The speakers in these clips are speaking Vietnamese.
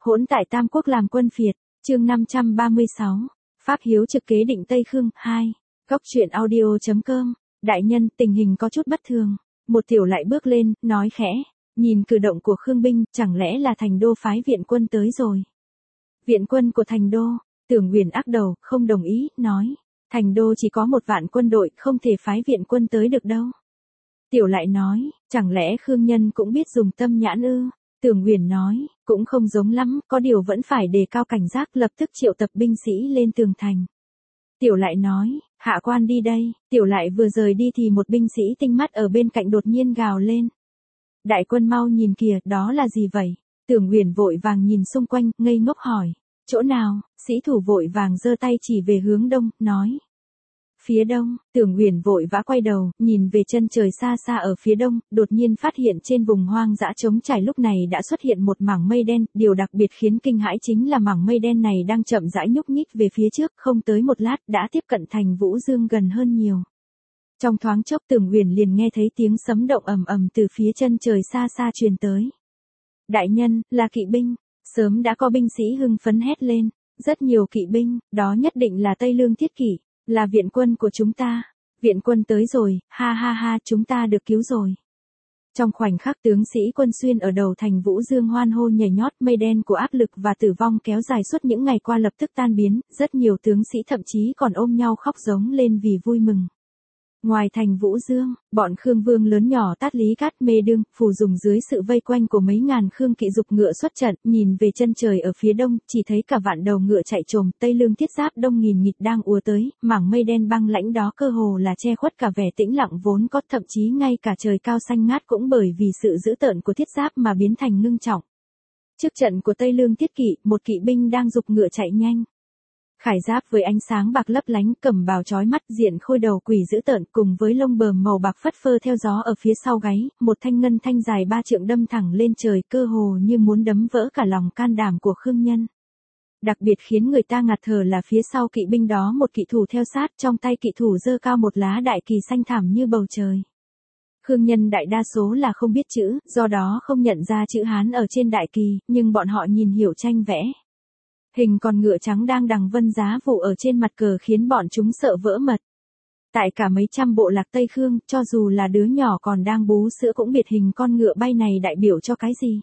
Hỗn tại Tam Quốc làm quân phiệt, chương 536, Pháp hiếu trực kế định Tây Khương, 2, Góc truyện audio.com, đại nhân, tình hình có chút bất thường, một tiểu lại bước lên, nói khẽ, nhìn cử động của Khương binh, chẳng lẽ là Thành Đô phái viện quân tới rồi. Viện quân của Thành Đô, Tưởng Uyển ác đầu, không đồng ý, nói, Thành Đô chỉ có 1 vạn quân đội, không thể phái viện quân tới được đâu. Tiểu lại nói, chẳng lẽ Khương Nhân cũng biết dùng tâm nhãn ư? Tưởng Uyển nói, cũng không giống lắm, có điều vẫn phải đề cao cảnh giác, lập tức triệu tập binh sĩ lên tường thành. Tiểu lại nói, hạ quan đi đây, tiểu lại vừa rời đi thì một binh sĩ tinh mắt ở bên cạnh đột nhiên gào lên. Đại quân mau nhìn kìa, đó là gì vậy? Tưởng Uyển vội vàng nhìn xung quanh, ngây ngốc hỏi, chỗ nào? Sĩ thủ vội vàng giơ tay chỉ về hướng đông, nói. Phía đông, Tưởng Uyển vội vã quay đầu, nhìn về chân trời xa xa ở phía đông, đột nhiên phát hiện trên vùng hoang dã trống trải lúc này đã xuất hiện một mảng mây đen, điều đặc biệt khiến kinh hãi chính là mảng mây đen này đang chậm rãi nhúc nhích về phía trước, không tới một lát đã tiếp cận thành Vũ Dương gần hơn nhiều. Trong thoáng chốc Tưởng Uyển liền nghe thấy tiếng sấm động ầm ầm từ phía chân trời xa xa truyền tới. Đại nhân, là kỵ binh, sớm đã có binh sĩ hưng phấn hét lên, rất nhiều kỵ binh, đó nhất định là Tây Lương Thiết Kỷ. Là viện quân của chúng ta. Viện quân tới rồi, ha ha ha, chúng ta được cứu rồi. Trong khoảnh khắc tướng sĩ Quân Xuyên ở đầu thành Vũ Dương hoan hô nhảy nhót, mây đen của áp lực và tử vong kéo dài suốt những ngày qua lập tức tan biến, rất nhiều tướng sĩ thậm chí còn ôm nhau khóc giống lên vì vui mừng. Ngoài thành Vũ Dương, bọn Khương Vương lớn nhỏ Tát Lý Cát Mê Đương, Phù Dùng dưới sự vây quanh của mấy ngàn Khương kỵ dục ngựa xuất trận, nhìn về chân trời ở phía đông, chỉ thấy cả vạn đầu ngựa chạy trồm, Tây Lương thiết giáp đông nghìn nghịt đang ùa tới, mảng mây đen băng lãnh đó cơ hồ là che khuất cả vẻ tĩnh lặng vốn có, thậm chí ngay cả trời cao xanh ngát cũng bởi vì sự dữ tợn của thiết giáp mà biến thành ngưng trọng. Trước trận của Tây Lương Thiết Kỵ, một kỵ binh đang dục ngựa chạy nhanh. Khải giáp với ánh sáng bạc lấp lánh, cẩm bào chói mắt, diện khôi đầu quỷ dữ tợn cùng với lông bờm màu bạc phất phơ theo gió ở phía sau gáy, một thanh ngân thanh dài 3 trượng đâm thẳng lên trời, cơ hồ như muốn đấm vỡ cả lòng can đảm của Khương Nhân. Đặc biệt khiến người ta ngạt thở là phía sau kỵ binh đó một kỵ thủ theo sát, trong tay kỵ thủ giơ cao một lá đại kỳ xanh thẳm như bầu trời. Khương Nhân đại đa số là không biết chữ, do đó không nhận ra chữ Hán ở trên đại kỳ, nhưng bọn họ nhìn hiểu tranh vẽ. Hình con ngựa trắng đang đằng vân giá vụ ở trên mặt cờ khiến bọn chúng sợ vỡ mật. Tại cả mấy trăm bộ lạc Tây Khương, cho dù là đứa nhỏ còn đang bú sữa cũng biết hình con ngựa bay này đại biểu cho cái gì.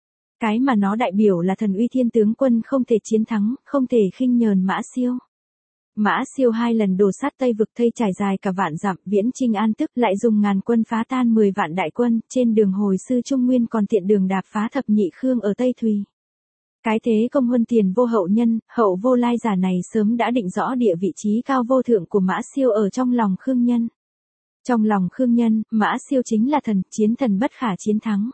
Cái mà nó đại biểu là thần uy thiên tướng quân không thể chiến thắng, không thể khinh nhờn Mã Siêu. Mã Siêu 2 lần đổ sát Tây vực thây trải dài cả vạn dặm, viễn chinh an tức lại dùng ngàn quân phá tan 10 vạn đại quân, trên đường hồi sư Trung Nguyên còn tiện đường đạp phá thập nhị Khương ở Tây Thùy. Cái thế công huân tiền vô hậu nhân, hậu vô lai giả này sớm đã định rõ địa vị trí cao vô thượng của Mã Siêu ở trong lòng Khương Nhân. Trong lòng Khương Nhân, Mã Siêu chính là thần, chiến thần bất khả chiến thắng.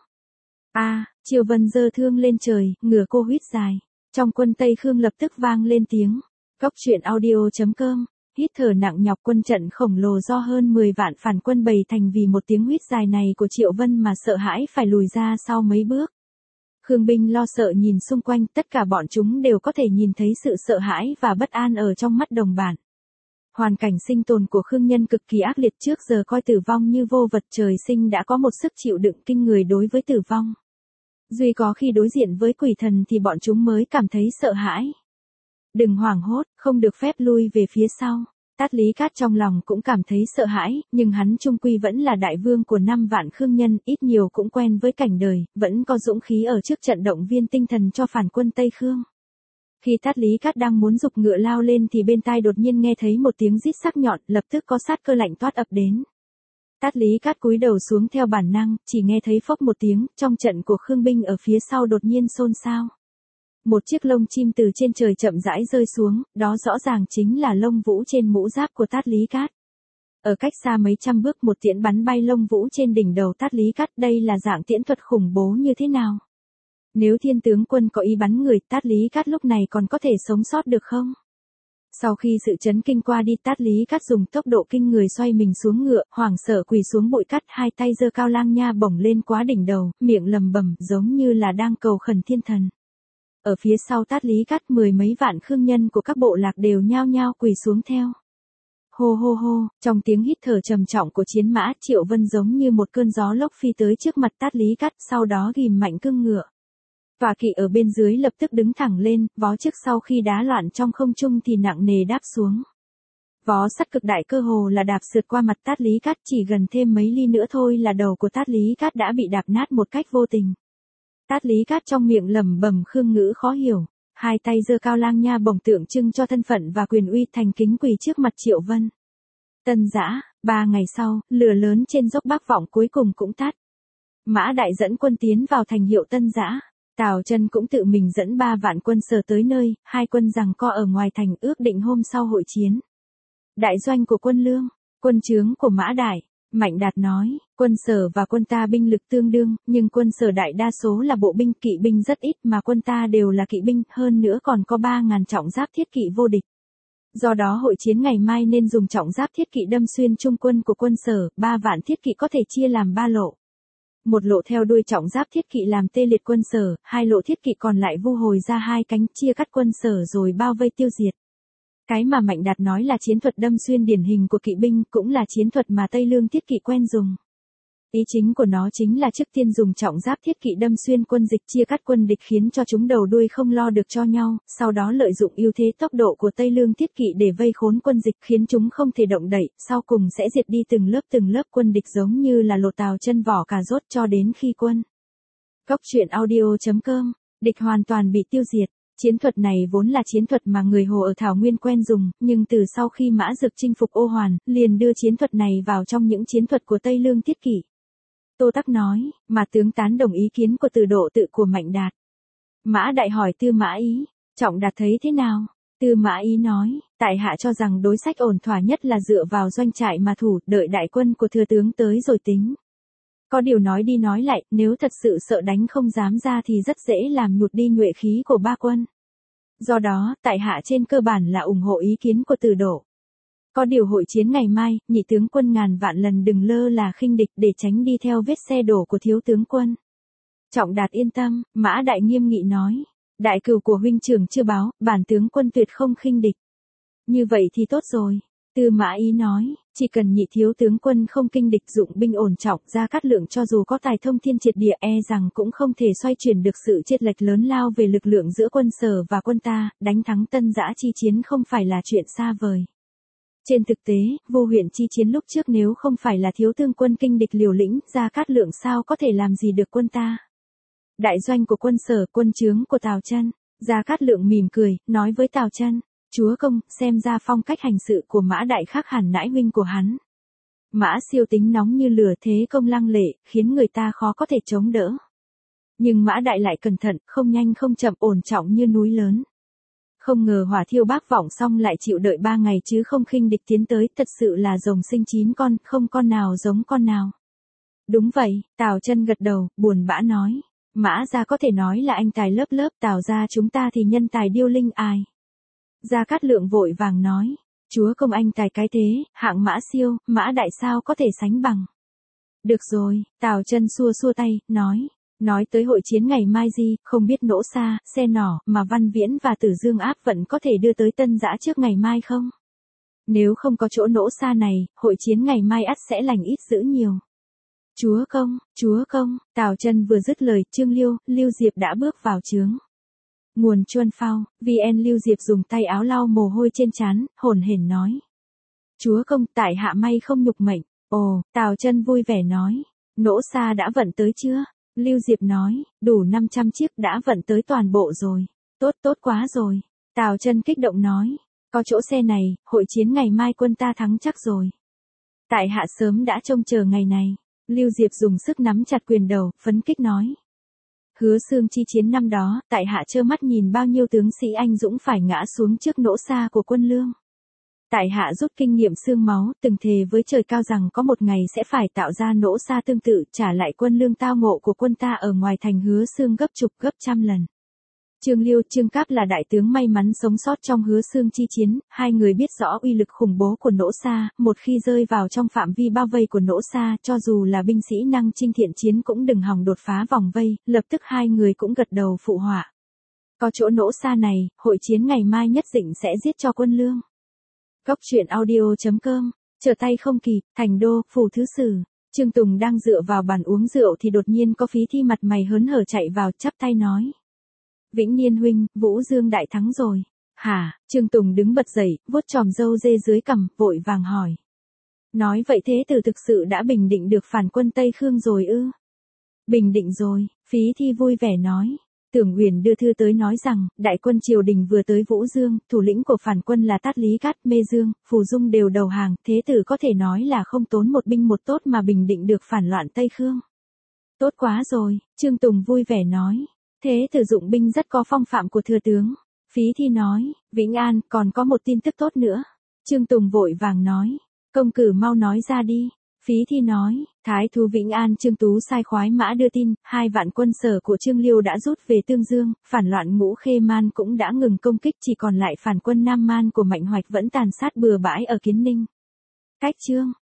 Triều Vân giơ thương lên trời, ngửa cô huýt dài. Trong quân Tây Khương lập tức vang lên tiếng. Góc truyện audio.com, hít thở nặng nhọc, quân trận khổng lồ do hơn 10 vạn phản quân bày thành vì một tiếng huýt dài này của Triệu Vân mà sợ hãi phải lùi ra sau mấy bước. Khương binh lo sợ nhìn xung quanh, tất cả bọn chúng đều có thể nhìn thấy sự sợ hãi và bất an ở trong mắt đồng bạn. Hoàn cảnh sinh tồn của Khương Nhân cực kỳ ác liệt, trước giờ coi tử vong như vô vật, trời sinh đã có một sức chịu đựng kinh người đối với tử vong. Duy có khi đối diện với quỷ thần thì bọn chúng mới cảm thấy sợ hãi. Đừng hoảng hốt, không được phép lui về phía sau. Tát Lý Cát trong lòng cũng cảm thấy sợ hãi, nhưng hắn chung quy vẫn là đại vương của 5 vạn Khương Nhân, ít nhiều cũng quen với cảnh đời, vẫn có dũng khí ở trước trận động viên tinh thần cho phản quân Tây Khương. Khi Tát Lý Cát đang muốn giục ngựa lao lên thì bên tai đột nhiên nghe thấy một tiếng rít sắc nhọn, lập tức có sát cơ lạnh toát ập đến. Tát Lý Cát cúi đầu xuống theo bản năng, chỉ nghe thấy phốc một tiếng, trong trận của Khương binh ở phía sau đột nhiên xôn xao. Một chiếc lông chim từ trên trời chậm rãi rơi xuống, đó rõ ràng chính là lông vũ trên mũ giáp của Tát Lý Cát. Ở cách xa mấy trăm bước một tiễn bắn bay lông vũ trên đỉnh đầu Tát Lý Cát, đây là dạng tiễn thuật khủng bố như thế nào? Nếu thiên tướng quân có ý bắn người, Tát Lý Cát lúc này còn có thể sống sót được không? Sau khi sự chấn kinh qua đi, Tát Lý Cát dùng tốc độ kinh người xoay mình xuống ngựa, hoảng sợ quỳ xuống bụi cát, hai tay giơ cao lang nha bổng lên quá đỉnh đầu, miệng lầm bầm giống như là đang cầu khẩn thiên thần. Ở phía sau Tát Lý Cát 10 mấy vạn Khương Nhân của các bộ lạc đều nhao nhao quỳ xuống theo. Hô hô hô, trong tiếng hít thở trầm trọng của chiến mã, Triệu Vân giống như một cơn gió lốc phi tới trước mặt Tát Lý Cát, sau đó ghìm mạnh cương ngựa. Tọa kỵ ở bên dưới lập tức đứng thẳng lên, vó trước sau khi đá loạn trong không trung thì nặng nề đáp xuống. Vó sắt cực đại cơ hồ là đạp sượt qua mặt Tát Lý Cát, chỉ gần thêm mấy ly nữa thôi là đầu của Tát Lý Cát đã bị đạp nát một cách vô tình. Tát Lý Cát trong miệng lẩm bẩm khương ngữ khó hiểu, hai tay giơ cao lang nha bổng tượng trưng cho thân phận và quyền uy, thành kính quỳ trước mặt Triệu Vân. Tân Giã, 3 ngày sau, lửa lớn trên dốc Bắc Vọng cuối cùng cũng tắt. Mã Đại dẫn quân tiến vào thành hiệu Tân Giã. Tào Chân cũng tự mình dẫn 3 vạn quân Sở tới nơi, hai quân giằng co ở ngoài thành ước định hôm sau hội chiến. Đại doanh của quân Lương, quân trướng của Mã Đại, Mạnh Đạt nói, quân Sở và quân ta binh lực tương đương, nhưng quân Sở đại đa số là bộ binh, kỵ binh rất ít mà quân ta đều là kỵ binh, hơn nữa còn có 3.000 trọng giáp thiết kỵ vô địch. Do đó hội chiến ngày mai nên dùng trọng giáp thiết kỵ đâm xuyên trung quân của quân Sở, 3 vạn thiết kỵ có thể chia làm 3 lộ. Một lộ theo đuôi trọng giáp thiết kỵ làm tê liệt quân Sở, 2 lộ thiết kỵ còn lại vu hồi ra 2 cánh chia cắt quân Sở rồi bao vây tiêu diệt. Cái mà Mạnh Đạt nói là chiến thuật đâm xuyên điển hình của kỵ binh, cũng là chiến thuật mà Tây Lương thiết kỵ quen dùng. Ý chính của nó chính là trước tiên dùng trọng giáp thiết kỵ đâm xuyên quân địch, chia cắt quân địch khiến cho chúng đầu đuôi không lo được cho nhau, sau đó lợi dụng ưu thế tốc độ của Tây Lương thiết kỵ để vây khốn quân địch, khiến chúng không thể động đậy, sau cùng sẽ diệt đi từng lớp quân địch giống như là lột Tào Chân vỏ cà rốt cho đến khi quân. Cốc truyện audio.com, địch hoàn toàn bị tiêu diệt. Chiến thuật này vốn là chiến thuật mà người Hồ ở Thảo Nguyên quen dùng, nhưng từ sau khi Mã Dực chinh phục Ô Hoàn, liền đưa chiến thuật này vào trong những chiến thuật của Tây Lương thiết kỵ. Tô Tắc nói, mà tướng tán đồng ý kiến của Từ Độ Tự của Mạnh Đạt. Mã Đại hỏi Tư Mã Ý, Trọng Đạt thấy thế nào? Tư Mã Ý nói, tại hạ cho rằng đối sách ổn thỏa nhất là dựa vào doanh trại mà thủ, đợi đại quân của thừa tướng tới rồi tính. Có điều nói đi nói lại, nếu thật sự sợ đánh không dám ra thì rất dễ làm nhụt đi nhuệ khí của ba quân. Do đó, tại hạ trên cơ bản là ủng hộ ý kiến của Từ Độ. Có điều hội chiến ngày mai, nhị tướng quân ngàn vạn lần đừng lơ là khinh địch để tránh đi theo vết xe đổ của thiếu tướng quân. Trọng Đạt yên tâm, Mã Đại nghiêm nghị nói. Đại cửu của huynh trưởng chưa báo, bản tướng quân tuyệt không khinh địch. Như vậy thì tốt rồi. Tư Mã Ý nói, chỉ cần nhị thiếu tướng quân không kinh địch, dụng binh ổn trọng, Gia Cát Lượng cho dù có tài thông thiên triệt địa rằng cũng không thể xoay chuyển được sự chênh lệch lớn lao về lực lượng giữa quân Sở và quân ta, đánh thắng Tân Giã chi chiến không phải là chuyện xa vời. Trên thực tế, Vô Huyện chi chiến lúc trước nếu không phải là thiếu tướng quân kinh địch liều lĩnh, Gia Cát Lượng sao có thể làm gì được quân ta. Đại doanh của quân Sở, quân trướng của Tào Chân, Gia Cát Lượng mỉm cười, nói với Tào Chân. Chúa công, xem ra phong cách hành sự của Mã Đại khác hẳn nãi huynh của hắn. Mã Siêu tính nóng như lửa, thế công lăng lệ, khiến người ta khó có thể chống đỡ. Nhưng Mã Đại lại cẩn thận, không nhanh không chậm, ổn trọng như núi lớn. Không ngờ hỏa thiêu Bắc Vọng xong lại chịu đợi 3 ngày chứ không khinh địch tiến tới, thật sự là rồng sinh 9 con, không con nào giống con nào. Đúng vậy, Tào Chân gật đầu, buồn bã nói. Mã gia có thể nói là anh tài lớp lớp, Tào gia chúng ta thì nhân tài điêu linh ai. Gia Cát Lượng vội vàng nói, chúa công anh tài cái thế, hạng Mã Siêu, Mã Đại sao có thể sánh bằng. Được rồi, Tào Chân xua xua tay, nói tới hội chiến ngày mai gì, không biết nỗ xa, xe nỏ, mà Văn Viễn và Tử Dương áp vận có thể đưa tới Tân Giã trước ngày mai không? Nếu không có chỗ nỗ xa này, hội chiến ngày mai ắt sẽ lành ít dữ nhiều. Chúa công, Tào Chân vừa dứt lời, Trương Lưu Diệp đã bước vào trướng. Nguồn Chuân Phao, VN. Lưu Diệp dùng tay áo lau mồ hôi trên trán, hổn hển nói. Chúa công, tại hạ may không nhục mệnh. Ồ, Tào Chân vui vẻ nói. Nỗ xa đã vận tới chưa? Lưu Diệp nói, đủ 500 chiếc đã vận tới toàn bộ rồi. Tốt quá rồi. Tào Chân kích động nói. Có chỗ xe này, hội chiến ngày mai quân ta thắng chắc rồi. Tại hạ sớm đã trông chờ ngày này. Lưu Diệp dùng sức nắm chặt quyền đầu, phấn kích nói. Hứa Xương chi chiến năm đó, tại hạ trơ mắt nhìn bao nhiêu tướng sĩ anh dũng phải ngã xuống trước nỗ xa của quân Lương. Tại hạ rút kinh nghiệm xương máu, từng thề với trời cao rằng có một ngày sẽ phải tạo ra nỗ xa tương tự, trả lại quân Lương tao ngộ của quân ta ở ngoài thành Hứa Xương gấp chục gấp trăm lần. Trương Cáp là đại tướng may mắn sống sót trong Hứa Xương chi chiến, hai người biết rõ uy lực khủng bố của nỗ xa, một khi rơi vào trong phạm vi bao vây của nỗ xa, cho dù là binh sĩ năng chinh thiện chiến cũng đừng hòng đột phá vòng vây, lập tức hai người cũng gật đầu phụ họa. Có chỗ nỗ xa này, hội chiến ngày mai nhất định sẽ giết cho quân Lương. Cốc truyện audio.com, trở tay không kịp, Thành Đô, phủ thứ sử. Trương Tùng đang dựa vào bàn uống rượu thì đột nhiên có Phí Thi mặt mày hớn hở chạy vào, chắp tay nói. Vĩnh Niên huynh, Vũ Dương đại thắng rồi. Hả? Trương Tùng đứng bật dậy, vuốt chòm râu dê dưới cằm, vội vàng hỏi. Nói vậy thế tử thực sự đã bình định được phản quân Tây Khương rồi ư? Bình định rồi, Phí Thi vui vẻ nói. Tưởng Uyển đưa thư tới nói rằng, đại quân triều đình vừa tới Vũ Dương, thủ lĩnh của phản quân là Tát Lý Cát, Mê Dương, Phù Dung đều đầu hàng, thế tử có thể nói là không tốn một binh một tốt mà bình định được phản loạn Tây Khương. Tốt quá rồi, Trương Tùng vui vẻ nói. Thế tử dụng binh rất có phong phạm của thừa tướng. Phí Thi nói, Vĩnh An, còn có một tin tức tốt nữa. Trương Tùng vội vàng nói, công cử mau nói ra đi. Phí Thi nói, Thái thú Vĩnh An Trương Tú sai khoái mã đưa tin, 2 vạn quân sở của Trương Liêu đã rút về Tương Dương, phản loạn Ngũ Khê Man cũng đã ngừng công kích, chỉ còn lại phản quân Nam Man của Mạnh Hoạch vẫn tàn sát bừa bãi ở Kiến Ninh. Cách Trương